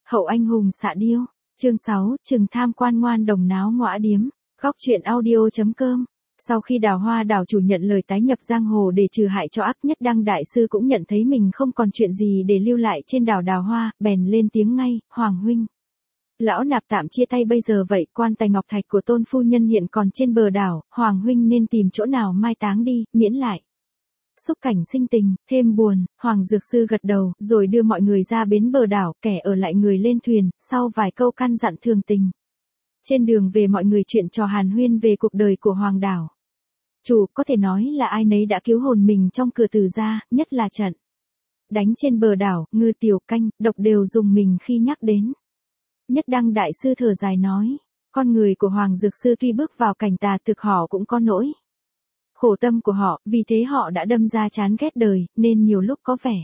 Hậu anh hùng xạ điêu. Chương 6, Trừng tham quan ngoan đồng náo ngõa điếm. Góc truyện audio.com. Sau khi Đào Hoa đảo chủ nhận lời tái nhập giang hồ để trừ hại cho ác nhất đăng đại sư cũng nhận thấy mình không còn chuyện gì để lưu lại trên đảo Đào Hoa, bèn lên tiếng ngay, Hoàng huynh. Lão nạp tạm chia tay bây giờ vậy, quan tài ngọc thạch của tôn phu nhân hiện còn trên bờ đảo, Hoàng huynh nên tìm chỗ nào mai táng đi, miễn lại xúc cảnh sinh tình, thêm buồn. Hoàng Dược Sư gật đầu, rồi đưa mọi người ra bến bờ đảo, kẻ ở lại người lên thuyền, sau vài câu căn dặn thường tình. Trên đường về mọi người chuyện trò hàn huyên về cuộc đời của Hoàng đảo. Chủ, có thể nói là ai nấy đã cứu hồn mình trong cửa Từ gia, nhất là trận đánh trên bờ đảo, Ngư Tiểu Canh, Độc đều dùng mình khi nhắc đến. Nhất đăng đại sư thở dài nói, con người của Hoàng Dược Sư tuy bước vào cảnh tà thực họ cũng có nỗi khổ tâm của họ, vì thế họ đã đâm ra chán ghét đời, nên nhiều lúc có vẻ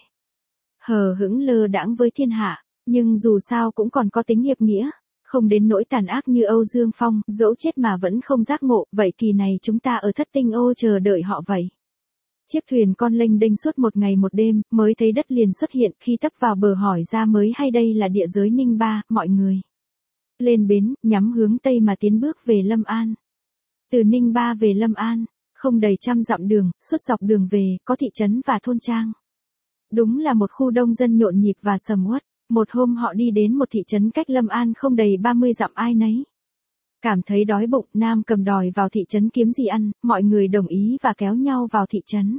hờ hững lơ đãng với thiên hạ, nhưng dù sao cũng còn có tính hiệp nghĩa, không đến nỗi tàn ác như Âu Dương Phong, dẫu chết mà vẫn không giác ngộ, vậy kỳ này chúng ta ở Thất Tinh Ô chờ đợi họ vậy. Chiếc thuyền con lênh đênh suốt một ngày một đêm, mới thấy đất liền xuất hiện, khi tấp vào bờ hỏi ra mới hay đây là địa giới Ninh Ba, mọi người lên bến, nhắm hướng Tây mà tiến bước về Lâm An. Từ Ninh Ba về Lâm An, không đầy 100 dặm đường, suốt dọc đường về, có thị trấn và thôn trang. Đúng là một khu đông dân nhộn nhịp và sầm uất. Một hôm họ đi đến một thị trấn cách Lâm An không đầy 30 dặm, ai nấy cảm thấy đói bụng, Nam Cầm đòi vào thị trấn kiếm gì ăn, mọi người đồng ý và kéo nhau vào thị trấn.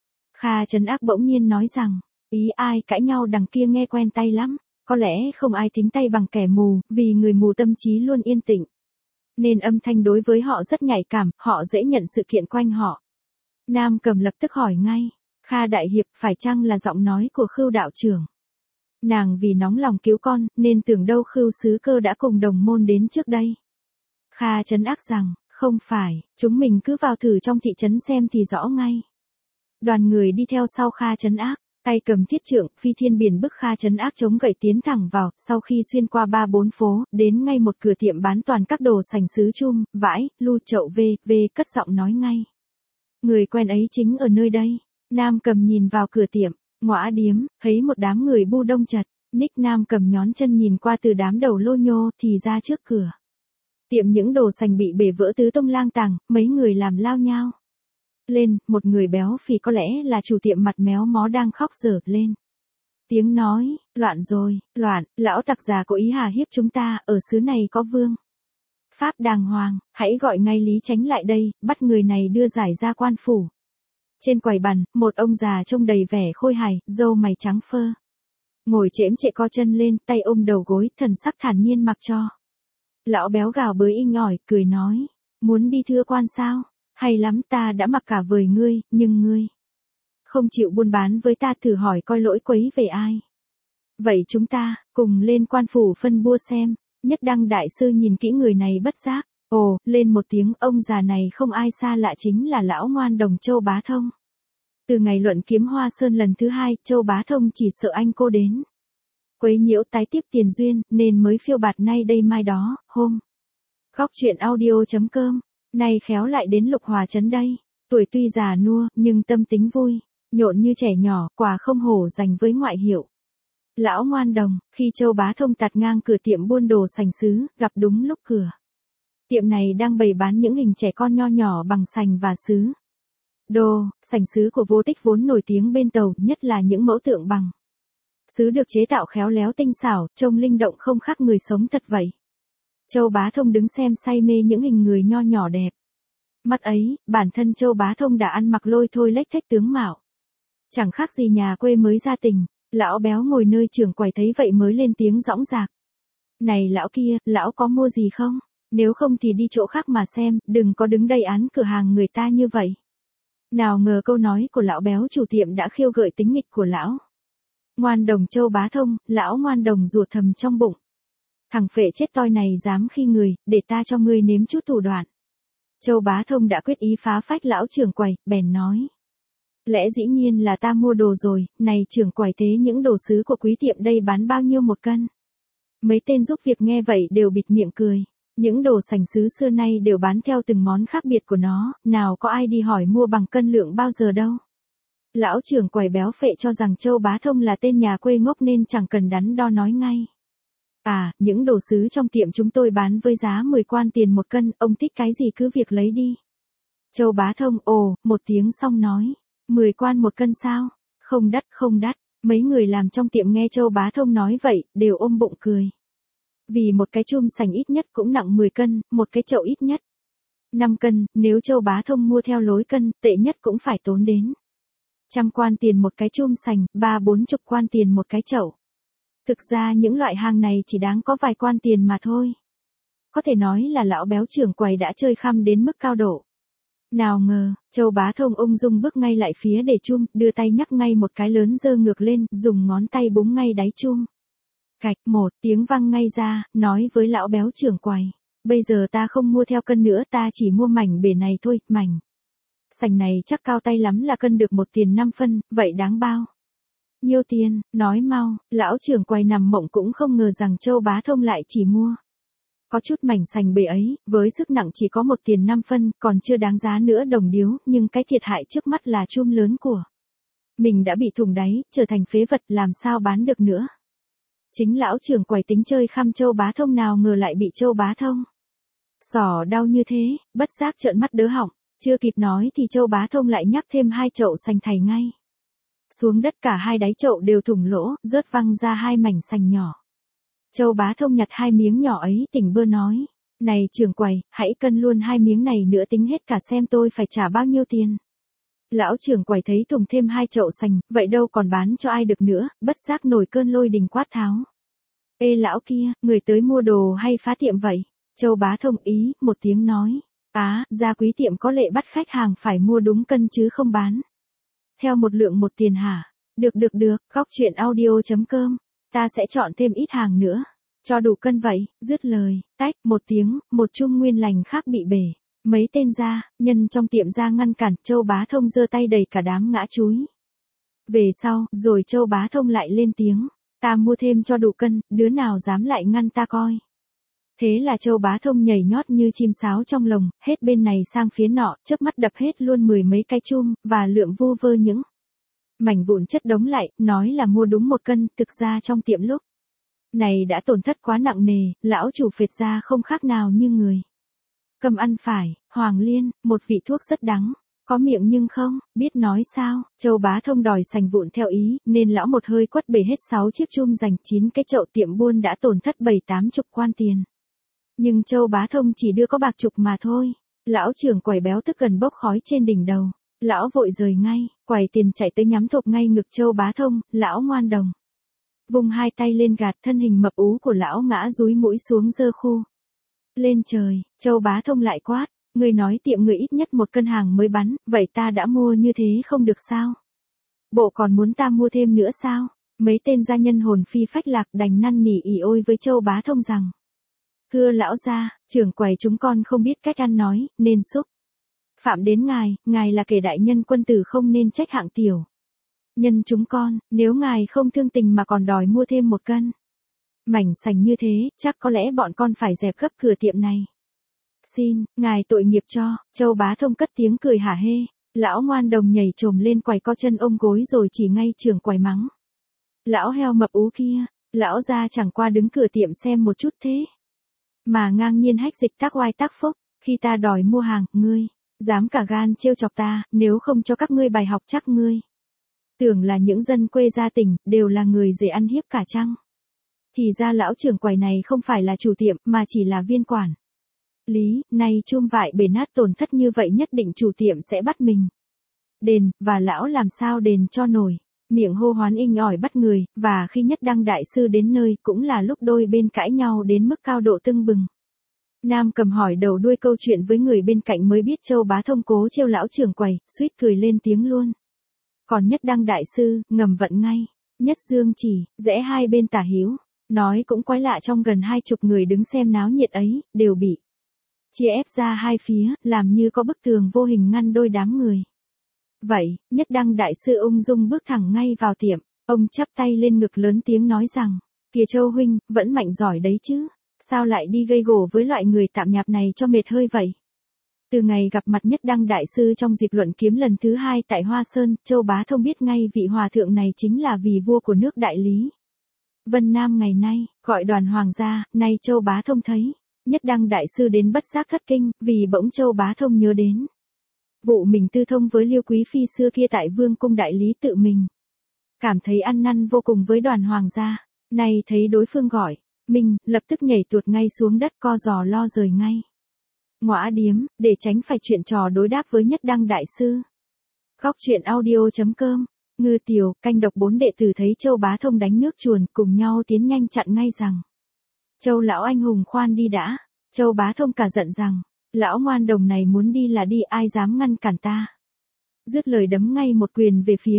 Kha Trấn Ác bỗng nhiên nói rằng, ý ai cãi nhau đằng kia nghe quen tai lắm, có lẽ không ai thính tay bằng kẻ mù, vì người mù tâm trí luôn yên tĩnh, nên âm thanh đối với họ rất nhạy cảm, họ dễ nhận sự kiện quanh họ. Nam Cầm lập tức hỏi ngay, Kha đại hiệp, phải chăng là giọng nói của Khưu đạo trưởng? Nàng vì nóng lòng cứu con, nên tưởng đâu Khưu sứ cơ đã cùng đồng môn đến trước đây. Kha Trấn Ác rằng, không phải, chúng mình cứ vào thử trong thị trấn xem thì rõ ngay. Đoàn người đi theo sau Kha Trấn Ác, tay cầm thiết trượng, phi thiên biển bức Kha Trấn Ác chống gậy tiến thẳng vào, sau khi xuyên qua 3-4 phố, đến ngay một cửa tiệm bán toàn các đồ sành sứ chum, vải, lu chậu cất giọng nói ngay. Người quen ấy chính ở nơi đây. Nam Cầm nhìn vào cửa tiệm, ngõa điếm, thấy một đám người bu đông chật, Ních Nam Cầm nhón chân nhìn qua từ đám đầu lô nhô thì ra trước cửa tiệm những đồ sành bị bể vỡ tứ tung lang tàng, mấy người làm lao nhao lên, một người béo phì có lẽ là chủ tiệm mặt méo mó đang khóc dở lên tiếng nói, loạn rồi, loạn, lão tặc già có ý hà hiếp chúng ta, ở xứ này có vương pháp đàng hoàng, hãy gọi ngay Lý Chánh lại đây, bắt người này đưa giải ra quan phủ. Trên quầy bàn, một ông già trông đầy vẻ khôi hài, râu mày trắng phơ, ngồi chễm chệ co chân lên, tay ôm đầu gối, thần sắc thản nhiên mặc cho. Lão béo gào bới inh ỏi, cười nói, muốn đi thưa quan sao? Hay lắm, ta đã mặc cả vời ngươi, nhưng ngươi không chịu buôn bán với ta, thử hỏi coi lỗi quấy về ai. Vậy chúng ta, cùng lên quan phủ phân bua xem. Nhất đăng đại sư nhìn kỹ người này bất giác, ồ, lên một tiếng, ông già này không ai xa lạ chính là lão ngoan đồng Châu Bá Thông. Từ ngày luận kiếm Hoa Sơn lần thứ 2, Châu Bá Thông chỉ sợ anh cô đến quấy nhiễu tái tiếp tiền duyên, nên mới phiêu bạt nay đây mai đó, hôm. Góc truyện audio.com, nay khéo lại đến Lục Hòa trấn đây, tuổi tuy già nua, nhưng tâm tính vui, nhộn như trẻ nhỏ, quả không hổ dành với ngoại hiệu. Lão ngoan đồng, khi Châu Bá Thông tạt ngang cửa tiệm buôn đồ sành sứ, gặp đúng lúc cửa tiệm này đang bày bán những hình trẻ con nho nhỏ bằng sành và sứ. Đồ, sành sứ của Vô Tích vốn nổi tiếng bên Tàu, nhất là những mẫu tượng bằng sứ được chế tạo khéo léo tinh xảo, trông linh động không khác người sống thật vậy. Châu Bá Thông đứng xem say mê những hình người nho nhỏ đẹp. Mắt ấy, bản thân Châu Bá Thông đã ăn mặc lôi thôi lếch thếch tướng mạo, chẳng khác gì nhà quê mới ra tình. Lão béo ngồi nơi trưởng quầy thấy vậy mới lên tiếng dõng dạc. Này lão kia, lão có mua gì không? Nếu không thì đi chỗ khác mà xem, đừng có đứng đây án cửa hàng người ta như vậy. Nào ngờ câu nói của lão béo chủ tiệm đã khiêu gợi tính nghịch của lão ngoan đồng Châu Bá Thông, lão ngoan đồng rủa thầm trong bụng. Thằng phệ chết toi này dám khi người, để ta cho ngươi nếm chút thủ đoạn. Châu Bá Thông đã quyết ý phá phách lão trưởng quầy, bèn nói. Lẽ dĩ nhiên là ta mua đồ rồi, này trưởng quầy, thế những đồ sứ của quý tiệm đây bán bao nhiêu một cân? Mấy tên giúp việc nghe vậy đều bịt miệng cười. Những đồ sành sứ xưa nay đều bán theo từng món khác biệt của nó, nào có ai đi hỏi mua bằng cân lượng bao giờ đâu. Lão trưởng quầy béo phệ cho rằng Châu Bá Thông là tên nhà quê ngốc nên chẳng cần đắn đo nói ngay. À, những đồ sứ trong tiệm chúng tôi bán với giá 10 quan tiền một cân, ông thích cái gì cứ việc lấy đi. Châu Bá Thông ồ, một tiếng xong nói, 10 quan một cân sao? Không đắt không đắt. Mấy người làm trong tiệm nghe Châu Bá Thông nói vậy, đều ôm bụng cười. Vì một cái chum sành ít nhất cũng nặng 10 cân, một cái chậu ít nhất 5 cân, nếu Châu Bá Thông mua theo lối cân, tệ nhất cũng phải tốn đến 100 quan tiền một cái chum sành, 30-40 quan tiền một cái chậu. Thực ra những loại hàng này chỉ đáng có vài quan tiền mà thôi. Có thể nói là lão béo trưởng quầy đã chơi khăm đến mức cao độ. Nào ngờ, Châu Bá Thông ung dung bước ngay lại phía để chum, đưa tay nhắc ngay một cái lớn giơ ngược lên, dùng ngón tay búng ngay đáy chum. Cạch, một tiếng vang ngay ra, nói với lão béo trưởng quầy. Bây giờ ta không mua theo cân nữa, ta chỉ mua mảnh bể này thôi, mảnh sành này chắc cao tay lắm là cân được 1 tiền 5 phân, vậy đáng bao nhiêu tiền, nói mau. Lão trưởng quầy nằm mộng cũng không ngờ rằng Châu Bá Thông lại chỉ mua có chút mảnh sành bể ấy, với sức nặng chỉ có 1 tiền 5 phân, còn chưa đáng giá nữa đồng điếu, nhưng cái thiệt hại trước mắt là chum lớn của mình đã bị thủng đáy, trở thành phế vật, làm sao bán được nữa. Chính lão trưởng quầy tính chơi khăm Châu Bá Thông nào ngờ lại bị Châu Bá Thông xỏ đau như thế, bất giác trợn mắt đớ họng, chưa kịp nói thì Châu Bá Thông lại nhắc thêm 2 chậu sành thảy ngay xuống đất, cả hai đáy chậu đều thủng lỗ, rớt văng ra 2 mảnh sành nhỏ. Châu Bá Thông nhặt 2 miếng nhỏ ấy tỉnh bơ nói, này trưởng quầy, hãy cân luôn 2 miếng này nữa tính hết cả xem tôi phải trả bao nhiêu tiền. Lão trưởng quầy thấy thùng thêm 2 chậu sành, vậy đâu còn bán cho ai được nữa, bất giác nổi cơn lôi đình quát tháo. Ê lão kia, người tới mua đồ hay phá tiệm vậy? Châu Bá Thông ý, một tiếng nói. Á, gia quý tiệm có lệ bắt khách hàng phải mua đúng cân chứ không bán theo một lượng 1 tiền hả? Được, góc chuyện audio.com. Ta sẽ chọn thêm ít hàng nữa. Cho đủ cân vậy, dứt lời, tách, một tiếng, một chum nguyên lành khác bị bể. Mấy tên gia nhân trong tiệm ra ngăn cản, Châu Bá Thông giơ tay đẩy cả đám ngã chúi về sau, rồi Châu Bá Thông lại lên tiếng. Ta mua thêm cho đủ cân, đứa nào dám lại ngăn ta coi. Thế là Châu Bá Thông nhảy nhót như chim sáo trong lồng, hết bên này sang phía nọ, chớp mắt đập hết luôn 10 mấy cái chum, và lượm vu vơ những mảnh vụn chất đống lại, nói là mua đúng 1 cân, thực ra trong tiệm lúc này đã tổn thất quá nặng nề, lão chủ phệt ra không khác nào như người cầm ăn phải. Hoàng Liên, một vị thuốc rất đắng, có miệng nhưng không biết nói sao. Châu Bá Thông đòi sành vụn theo ý, nên lão một hơi quất bể hết 6 chiếc chum dành 9 cái chậu, tiệm buôn đã tổn thất 7-80 quan tiền. Nhưng Châu Bá Thông chỉ đưa có bạc chục mà thôi. Lão trưởng quầy béo tức gần bốc khói trên đỉnh đầu. Lão vội rời ngay, quầy tiền chạy tới nhắm thộp ngay ngực Châu Bá Thông, lão ngoan đồng. Vùng 2 tay lên gạt, thân hình mập ú của lão ngã dúi mũi xuống giơ khu lên trời. Châu Bá Thông lại quát, người nói tiệm người ít nhất 1 cân hàng mới bán, vậy ta đã mua như thế không được sao? Bộ còn muốn ta mua thêm nữa sao? Mấy tên gia nhân hồn phi phách lạc đành năn nỉ ỉ ôi với Châu Bá Thông rằng, thưa lão gia, trưởng quầy chúng con không biết cách ăn nói, nên xúc phạm đến ngài là kẻ đại nhân quân tử không nên trách hạng tiểu nhân chúng con, nếu ngài không thương tình mà còn đòi mua thêm 1 cân mảnh sành như thế, chắc có lẽ bọn con phải dẹp gấp cửa tiệm này. Xin, ngài tội nghiệp cho. Châu Bá Thông cất tiếng cười hả hê. Lão ngoan đồng nhảy trồm lên quầy, co chân ôm gối rồi chỉ ngay trưởng quầy mắng. Lão heo mập ú kia, lão ra chẳng qua đứng cửa tiệm xem một chút thế mà ngang nhiên hách dịch tác oai tác phúc, khi ta đòi mua hàng, ngươi dám cả gan trêu chọc ta, nếu không cho các ngươi bài học chắc ngươi tưởng là những dân quê gia tỉnh đều là người dễ ăn hiếp cả chăng? Thì ra lão trưởng quầy này không phải là chủ tiệm mà chỉ là viên quản lý, nay chum vại bể nát tổn thất như vậy nhất định chủ tiệm sẽ bắt mình đền, và lão làm sao đền cho nổi. Miệng hô hoán inh ỏi bắt người, và khi Nhất Đăng đại sư đến nơi cũng là lúc đôi bên cãi nhau đến mức cao độ tưng bừng. Nam Cầm hỏi đầu đuôi câu chuyện với người bên cạnh mới biết Châu Bá Thông cố trêu lão trưởng quầy, suýt cười lên tiếng luôn. Còn Nhất Đăng đại sư, ngầm vận ngay. Nhất Dương chỉ, rẽ hai bên tả hữu. Nói cũng quái lạ, trong gần 20 người đứng xem náo nhiệt ấy, đều bị chia ép ra hai phía, làm như có bức tường vô hình ngăn đôi đám người. Vậy, Nhất Đăng đại sư ung dung bước thẳng ngay vào tiệm, ông chắp tay lên ngực lớn tiếng nói rằng, kìa Châu huynh, vẫn mạnh giỏi đấy chứ, sao lại đi gây gổ với loại người tạm nhạp này cho mệt hơi vậy? Từ ngày gặp mặt Nhất Đăng đại sư trong dịp luận kiếm lần thứ 2 tại Hoa Sơn, Châu Bá Thông biết ngay vị hòa thượng này chính là vì vua của nước Đại Lý. Vân Nam ngày nay, gọi Đoàn Hoàng gia, nay Châu Bá Thông thấy. Nhất Đăng đại sư đến bất giác thất kinh, vì bỗng Châu Bá Thông nhớ đến. Vụ mình tư thông với Liêu Quý Phi xưa kia tại Vương cung đại lý tự mình. Cảm thấy ăn năn vô cùng với Đoàn Hoàng gia, nay thấy đối phương gọi, mình, lập tức nhảy tuột ngay xuống đất co giò lo rời ngay. Ngõa điếm, để tránh phải chuyện trò đối đáp với Nhất Đăng đại sư. Góc truyện audio.com, Ngư Tiều, canh độc 4 đệ tử thấy Châu Bá Thông đánh nước chuồn cùng nhau tiến nhanh chặn ngay rằng. Châu lão anh hùng khoan đi đã, Châu Bá Thông cả giận rằng, lão ngoan đồng này muốn đi là đi ai dám ngăn cản ta. Dứt lời đấm ngay một quyền về phía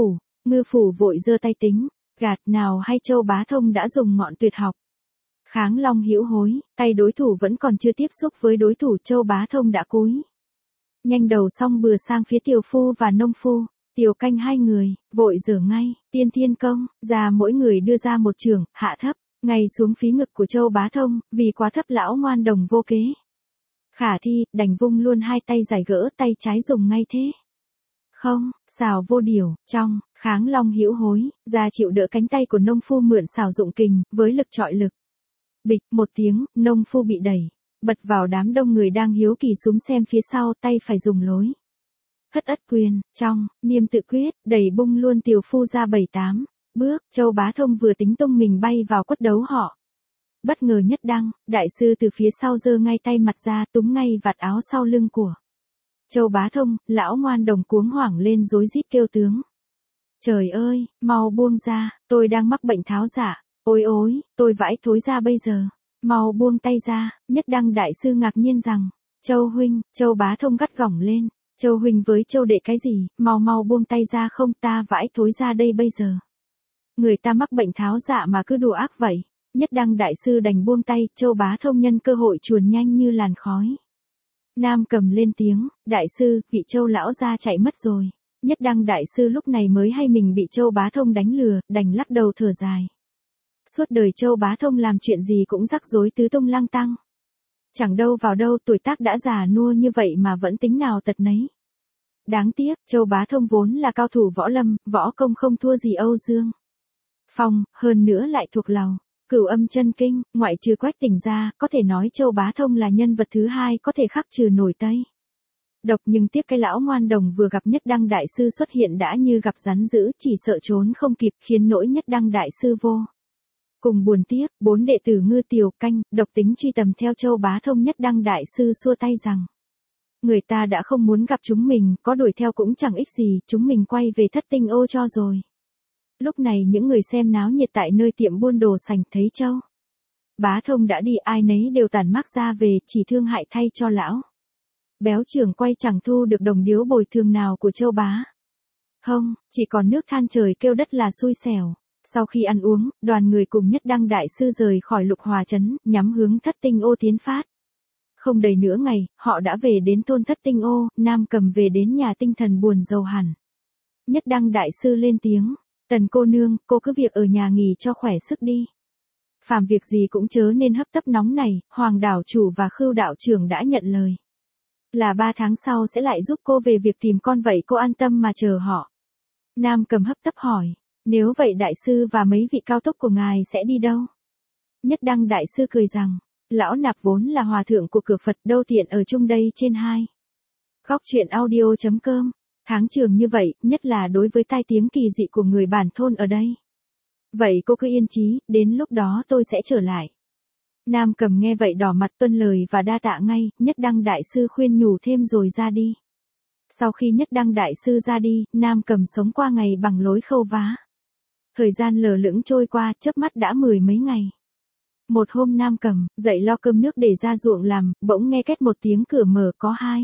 ngư phủ vội giơ tay tính, gạt nào hay Châu Bá Thông đã dùng ngọn tuyệt học. Kháng long hữu hối, tay đối thủ vẫn còn chưa tiếp xúc với đối thủ Châu Bá Thông đã cúi. Nhanh đầu xong bừa sang phía tiểu phu và nông phu, tiểu canh hai người, vội giở ngay, tiên thiên công, ra mỗi người đưa ra một chưởng, hạ thấp, ngay xuống phí ngực của Châu Bá Thông, vì quá thấp lão ngoan đồng vô kế. Khả thi, đành vung luôn hai tay giải gỡ, tay trái dùng ngay thế. Không, xào vô điều, trong, kháng long hữu hối, ra chịu đỡ cánh tay của nông phu mượn xào dụng kình, với lực trọi lực. Bịch, một tiếng, nông phu bị đẩy, bật vào đám đông người đang hiếu kỳ súm xem phía sau, tay phải dùng lối. Hất ất quyền, trong, niêm tự quyết, đẩy bung luôn tiểu phu ra 7-8 bước, Châu Bá Thông vừa tính tung mình bay vào quất đấu họ. Bất ngờ Nhất Đăng, đại sư từ phía sau giơ ngay tay mặt ra túm ngay vạt áo sau lưng của Châu Bá Thông, lão ngoan đồng cuống hoảng lên rối rít kêu tướng. Trời ơi, mau buông ra, tôi đang mắc bệnh tháo dạ, ôi ôi, tôi vãi thối ra bây giờ, mau buông tay ra. Nhất Đăng đại sư ngạc nhiên rằng, Châu huynh, Châu Bá Thông gắt gỏng lên, Châu huynh với Châu đệ cái gì, mau buông tay ra không ta vãi thối ra đây bây giờ. Người ta mắc bệnh tháo dạ mà cứ đùa ác vậy. Nhất Đăng đại sư đành buông tay, Châu Bá Thông nhân cơ hội chuồn nhanh như làn khói. Nam cầm lên tiếng, đại sư, vị Châu lão gia chạy mất rồi. Nhất Đăng đại sư lúc này mới hay mình bị Châu Bá Thông đánh lừa, đành lắc đầu thở dài. Suốt đời Châu Bá Thông làm chuyện gì cũng rắc rối tứ tung lang tăng. Chẳng đâu vào đâu, tuổi tác đã già nua như vậy mà vẫn tính nào tật nấy. Đáng tiếc, Châu Bá Thông vốn là cao thủ võ lâm, võ công không thua gì Âu Dương Phong, hơn nữa lại thuộc lầu Cửu Âm chân kinh, ngoại trừ Quách Tỉnh ra, có thể nói Châu Bá Thông là nhân vật thứ hai có thể khắc trừ nổi Tây Độc, nhưng tiếc cái lão ngoan đồng vừa gặp Nhất Đăng đại sư xuất hiện đã như gặp rắn dữ, chỉ sợ trốn không kịp, khiến nỗi Nhất Đăng đại sư vô cùng buồn tiếc. 4 đệ tử Ngư Tiều, Canh, Độc tính truy tầm theo Châu Bá Thông. Nhất Đăng đại sư xua tay rằng, người ta đã không muốn gặp chúng mình, có đuổi theo cũng chẳng ích gì, chúng mình quay về Thất Tinh Ô cho rồi. Lúc này những người xem náo nhiệt tại nơi tiệm buôn đồ sành thấy Châu Bá Thông đã đi, ai nấy đều tản mác ra về, chỉ thương hại thay cho lão béo trưởng quay chẳng thu được đồng điếu bồi thường nào của Châu Bá Thông, chỉ còn nước than trời kêu đất là xui xẻo. Sau khi ăn uống, đoàn người cùng Nhất Đăng đại sư rời khỏi Lục Hòa trấn, nhắm hướng Thất Tinh Ô tiến phát. Không đầy nửa ngày, họ đã về đến thôn Thất Tinh Ô, Nam cầm về đến nhà tinh thần buồn rầu hẳn. Nhất Đăng đại sư lên tiếng, Tần cô nương, cô cứ việc ở nhà nghỉ cho khỏe sức đi. Phàm việc gì cũng chớ nên hấp tấp nóng này, Hoàng đảo chủ và Khưu đạo trưởng đã nhận lời. Là 3 tháng sau sẽ lại giúp cô về việc tìm con, vậy cô an tâm mà chờ họ. Nam cầm hấp tấp hỏi, nếu vậy đại sư và mấy vị cao tốc của ngài sẽ đi đâu? Nhất Đăng đại sư cười rằng, lão nạp vốn là hòa thượng của cửa Phật, đâu tiện ở chung đây trên hai. Góc truyện audio.com, tháng trường như vậy, nhất là đối với tai tiếng kỳ dị của người bản thôn ở đây. Vậy cô cứ yên chí, đến lúc đó tôi sẽ trở lại. Nam cầm nghe vậy đỏ mặt tuân lời và đa tạ ngay. Nhất Đăng đại sư khuyên nhủ thêm rồi ra đi. Sau khi Nhất Đăng đại sư ra đi, Nam cầm sống qua ngày bằng lối khâu vá. Thời gian lờ lững trôi qua, chớp mắt đã 10 mấy ngày. Một hôm Nam cầm dậy lo cơm nước để ra ruộng làm, bỗng nghe két một tiếng cửa mở, có hai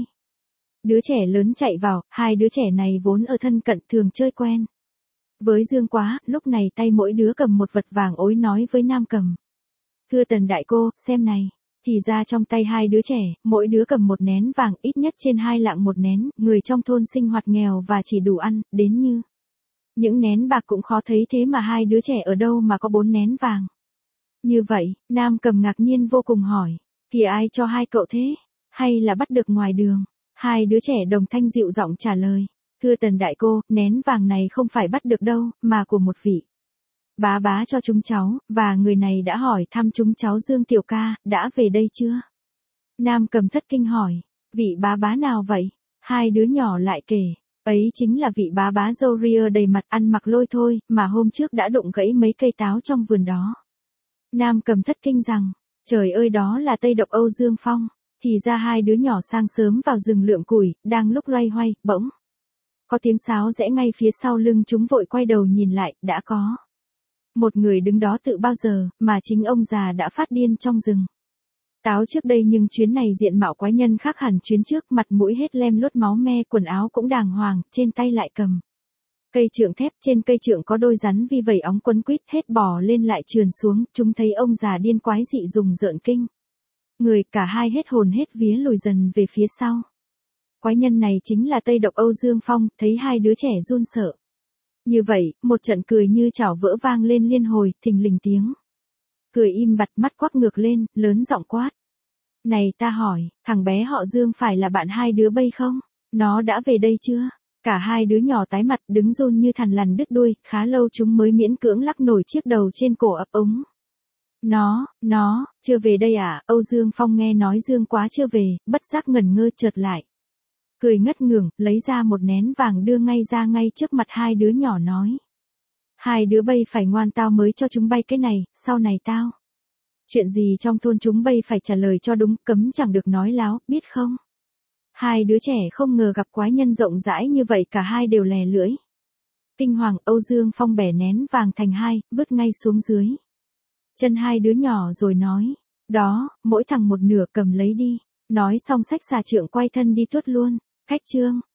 đứa trẻ lớn chạy vào. Hai đứa trẻ này vốn ở thân cận, thường chơi quen với Dương Quá, lúc này tay mỗi đứa cầm một vật vàng ối, nói với Nam cầm, thưa Tần đại cô, xem này. Thì ra trong tay hai đứa trẻ, mỗi đứa cầm một nén vàng, ít nhất trên 2 lạng một nén. Người trong thôn sinh hoạt nghèo và chỉ đủ ăn, đến như những nén bạc cũng khó thấy, thế mà hai đứa trẻ ở đâu mà có 4 nén vàng. Như vậy, Nam cầm ngạc nhiên vô cùng hỏi, kìa ai cho hai cậu thế? Hay là bắt được ngoài đường? Hai đứa trẻ đồng thanh dịu giọng trả lời, thưa Tần đại cô, nén vàng này không phải bắt được đâu, mà của một vị Bá cho chúng cháu, và người này đã hỏi thăm chúng cháu Dương tiểu ca, đã về đây chưa? Nam Cầm thất kinh hỏi, vị bá nào vậy? Hai đứa nhỏ lại kể, ấy chính là vị bá râu ria đầy mặt ăn mặc lôi thôi, mà hôm trước đã đụng gãy mấy cây táo trong vườn đó. Nam Cầm thất kinh rằng, trời ơi đó là Tây Độc Âu Dương Phong. Thì ra hai đứa nhỏ sang sớm vào rừng lượm củi, đang lúc loay hoay, bỗng có tiếng sáo rẽ ngay phía sau lưng chúng, vội quay đầu nhìn lại, đã có một người đứng đó tự bao giờ, mà chính ông già đã phát điên trong rừng. Táo trước đây nhưng chuyến này diện mạo quái nhân khác hẳn chuyến trước, mặt mũi hết lem lốt máu me, quần áo cũng đàng hoàng, trên tay lại cầm cây trượng thép, trên cây trượng có đôi rắn vi vẩy óng quấn quýt, hết bò lên lại trườn xuống, chúng thấy ông già điên quái dị dùng rợn kinh người, cả hai hết hồn hết vía lùi dần về phía sau. Quái nhân này chính là Tây Độc Âu Dương Phong, thấy hai đứa trẻ run sợ như vậy, một trận cười như chảo vỡ vang lên liên hồi, thình lình tiếng cười im bặt, mắt quắc ngược lên, lớn giọng quát. Này ta hỏi, thằng bé họ Dương phải là bạn hai đứa bây không? Nó đã về đây chưa? Cả hai đứa nhỏ tái mặt, đứng run như thằn lằn đứt đuôi, khá lâu chúng mới miễn cưỡng lắc nổi chiếc đầu trên cổ ấp úng. Nó, chưa về đây à? Âu Dương Phong nghe nói Dương quá chưa về, bất giác ngẩn ngơ chợt lại. Cười ngất ngưởng, lấy ra một nén vàng đưa ngay ra ngay trước mặt hai đứa nhỏ nói. Hai đứa bây phải ngoan, tao mới cho chúng bay cái này, sau này tao. Chuyện gì trong thôn chúng bay phải trả lời cho đúng, cấm chẳng được nói láo, biết không? Hai đứa trẻ không ngờ gặp quái nhân rộng rãi như vậy, cả hai đều lè lưỡi. Kinh hoàng, Âu Dương Phong bẻ nén vàng thành hai, vứt ngay xuống dưới chân hai đứa nhỏ rồi nói. Đó, mỗi thằng một nửa, cầm lấy đi. Nói xong xách xà trượng quay thân đi tuốt luôn. Khách chương.